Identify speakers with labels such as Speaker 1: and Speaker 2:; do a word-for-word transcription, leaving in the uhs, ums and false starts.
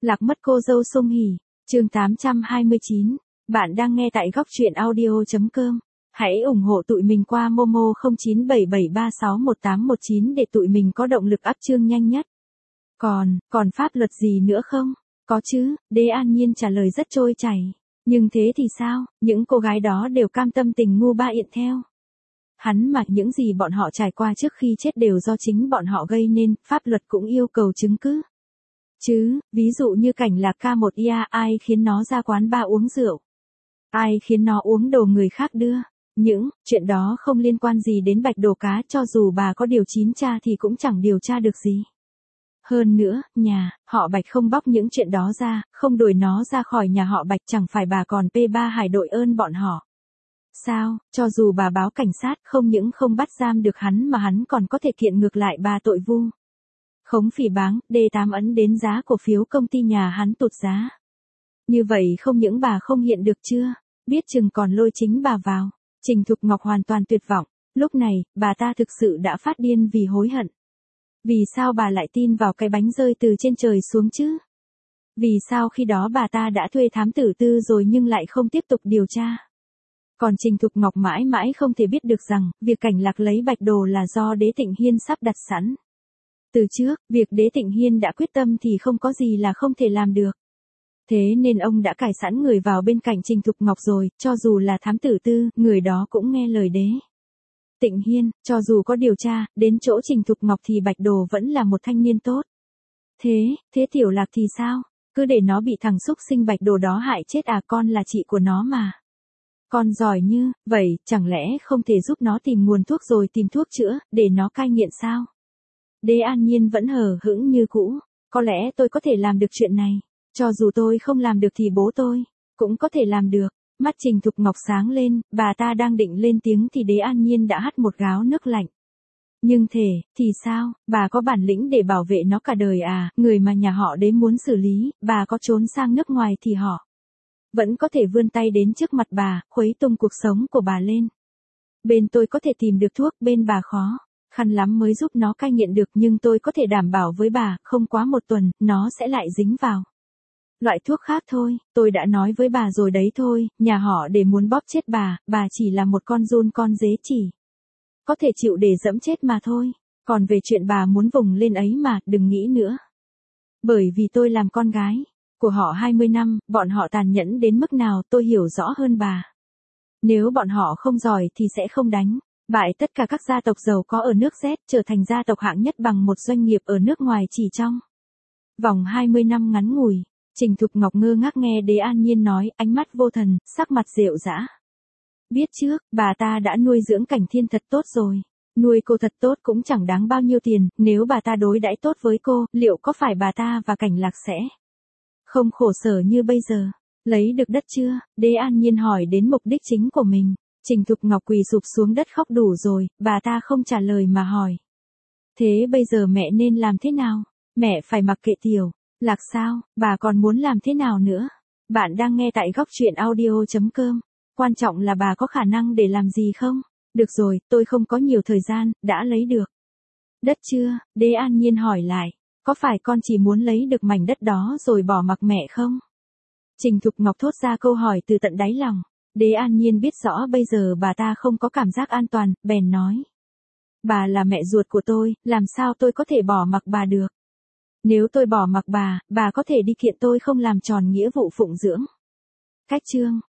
Speaker 1: Lạc mất cô dâu Song Hỷ, chương tám trăm hai mươi chín. Bạn đang nghe tại góc truyện audio chấm com. Hãy ủng hộ tụi mình qua Momo không chín bảy bảy ba sáu một tám một chín để tụi mình có động lực up chương nhanh nhất. Còn, còn pháp luật gì nữa không? Có chứ, Đế An Nhiên trả lời rất trôi chảy. Nhưng thế thì sao, những cô gái đó đều cam tâm tình ngu ba yện theo. Hắn mà những gì bọn họ trải qua trước khi chết đều do chính bọn họ gây nên, pháp luật cũng yêu cầu chứng cứ. Chứ, ví dụ như cảnh Lạc ca một ia, ai khiến nó ra quán bar uống rượu? Ai khiến nó uống đồ người khác đưa? Những chuyện đó không liên quan gì đến Bạch Đồ Cá, cho dù bà có điều chín tra thì cũng chẳng điều tra được gì. Hơn nữa, nhà họ Bạch không bóc những chuyện đó ra, không đuổi nó ra khỏi nhà họ Bạch, chẳng phải bà còn P ba Hải đội ơn bọn họ. Sao, cho dù bà báo cảnh sát không những không bắt giam được hắn mà hắn còn có thể kiện ngược lại bà tội vu khống phỉ báng, đê tám ấn đến giá cổ phiếu công ty nhà hắn tụt giá. Như vậy không những bà không hiện được chưa, biết chừng còn lôi chính bà vào. Trình Thục Ngọc hoàn toàn tuyệt vọng, lúc này, bà ta thực sự đã phát điên vì hối hận. Vì sao bà lại tin vào cái bánh rơi từ trên trời xuống chứ? Vì sao khi đó bà ta đã thuê thám tử tư rồi nhưng lại không tiếp tục điều tra? Còn Trình Thục Ngọc mãi mãi không thể biết được rằng, việc Cảnh Lạc lấy Bạch Đồ là do Đế Tịnh Hiên sắp đặt sẵn. Từ trước, việc Đế Tịnh Hiên đã quyết tâm thì không có gì là không thể làm được. Thế nên ông đã cài sẵn người vào bên cạnh Trình Thục Ngọc rồi, cho dù là thám tử tư, người đó cũng nghe lời Đế Tịnh Hiên, cho dù có điều tra, đến chỗ Trình Thục Ngọc thì Bạch Đồ vẫn là một thanh niên tốt. Thế, thế Tiểu Lạc thì sao? Cứ để nó bị thằng xúc sinh Bạch Đồ đó hại chết à, con là chị của nó mà. Con giỏi như, vậy, chẳng lẽ không thể giúp nó tìm nguồn thuốc rồi tìm thuốc chữa, để nó cai nghiện sao? Đế An Nhiên vẫn hờ hững như cũ, có lẽ tôi có thể làm được chuyện này, cho dù tôi không làm được thì bố tôi cũng có thể làm được. Mắt Trình Thục Ngọc sáng lên, bà ta đang định lên tiếng thì Đế An Nhiên đã hắt một gáo nước lạnh. Nhưng thể, thì sao, bà có bản lĩnh để bảo vệ nó cả đời à, người mà nhà họ Đế muốn xử lý, bà có trốn sang nước ngoài thì họ vẫn có thể vươn tay đến trước mặt bà, khuấy tung cuộc sống của bà lên. Bên tôi có thể tìm được thuốc, bên bà khó khăn lắm mới giúp nó cai nghiện được, nhưng tôi có thể đảm bảo với bà, không quá một tuần, nó sẽ lại dính vào loại thuốc khác thôi. Tôi đã nói với bà rồi đấy thôi, nhà họ để muốn bóp chết bà, bà chỉ là một con giun con dế chỉ có thể chịu để dẫm chết mà thôi. Còn về chuyện bà muốn vùng lên ấy mà, đừng nghĩ nữa. Bởi vì tôi làm con gái của họ hai mươi năm, bọn họ tàn nhẫn đến mức nào tôi hiểu rõ hơn bà. Nếu bọn họ không giỏi thì sẽ không đánh bại tất cả các gia tộc giàu có ở nước Z, trở thành gia tộc hạng nhất bằng một doanh nghiệp ở nước ngoài chỉ trong vòng hai mươi năm ngắn ngủi. Trình Thục Ngọc ngơ ngác nghe Đế An Nhiên nói, ánh mắt vô thần, sắc mặt rệu rã. Biết trước, bà ta đã nuôi dưỡng Cảnh Thiên thật tốt rồi. Nuôi cô thật tốt cũng chẳng đáng bao nhiêu tiền, nếu bà ta đối đãi tốt với cô, liệu có phải bà ta và Cảnh Lạc sẽ không khổ sở như bây giờ? Lấy được đất chưa? Đế An Nhiên hỏi đến mục đích chính của mình. Trình Thục Ngọc quỳ sụp xuống đất khóc đủ rồi, bà ta không trả lời mà hỏi. Thế bây giờ mẹ nên làm thế nào? Mẹ phải mặc kệ Tiểu Lạc sao? Bà còn muốn làm thế nào nữa? Bạn đang nghe tại góc truyện audio chấm com. Quan trọng là bà có khả năng để làm gì không? Được rồi, tôi không có nhiều thời gian, đã lấy được đất chưa? Đế An Nhiên hỏi lại. Có phải con chỉ muốn lấy được mảnh đất đó rồi bỏ mặc mẹ không? Trình Thục Ngọc thốt ra câu hỏi từ tận đáy lòng. Đế An Nhiên biết rõ bây giờ bà ta không có cảm giác an toàn, bèn nói. Bà là mẹ ruột của tôi, làm sao tôi có thể bỏ mặc bà được? Nếu tôi bỏ mặc bà, bà có thể đi kiện tôi không làm tròn nghĩa vụ phụng dưỡng. Cách chương